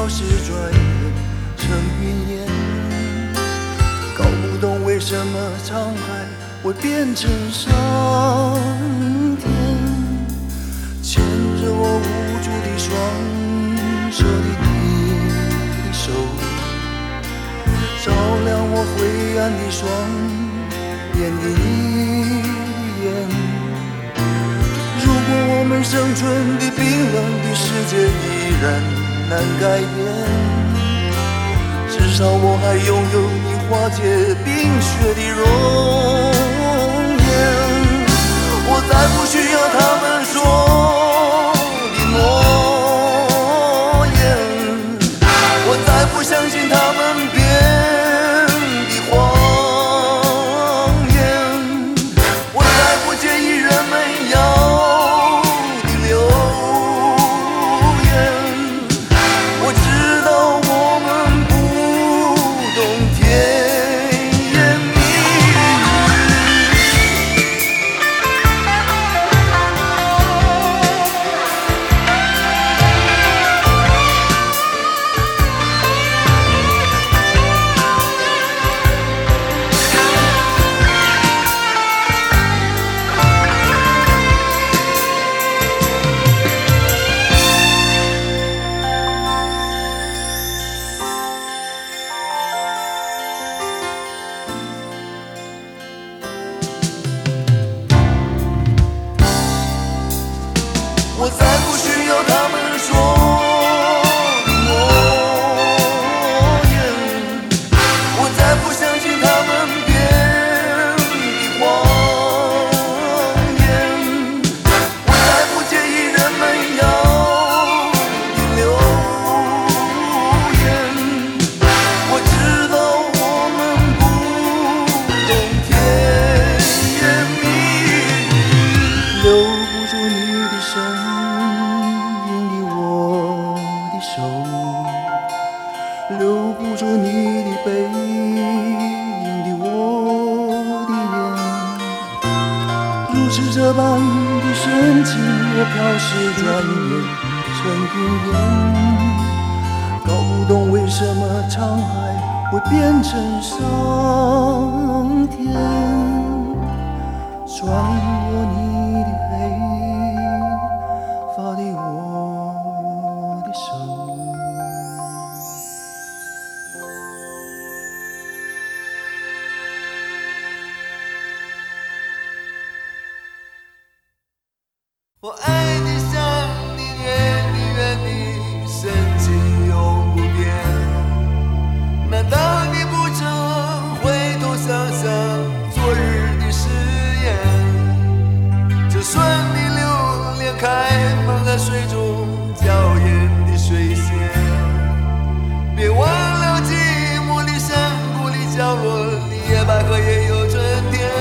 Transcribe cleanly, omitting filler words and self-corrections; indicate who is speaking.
Speaker 1: 消失，转眼成云烟。搞不懂为什么沧海会变成桑田，牵着我无助的双手的你的手，照亮我灰暗的双眼的你的眼。如果我们生存的冰冷的世界依然难改变，至少我还拥有你化解冰雪的容颜。我再不需要他们说的诺言，我再不相信他们编的谎言，我再不介意人们要的流言。我知道我们不懂甜言蜜我再不需要他们说的诺言，我再不相信他们编的谎言，我再不介意人们要的流言。我知道我们不懂甜言蜜语，留不住你的声留不住你的背影的我的眼，如此这般的深情，我飘逝转眼成云烟。搞不懂为什么沧海会变成桑田，穿过你的黑发的我的手。我爱你。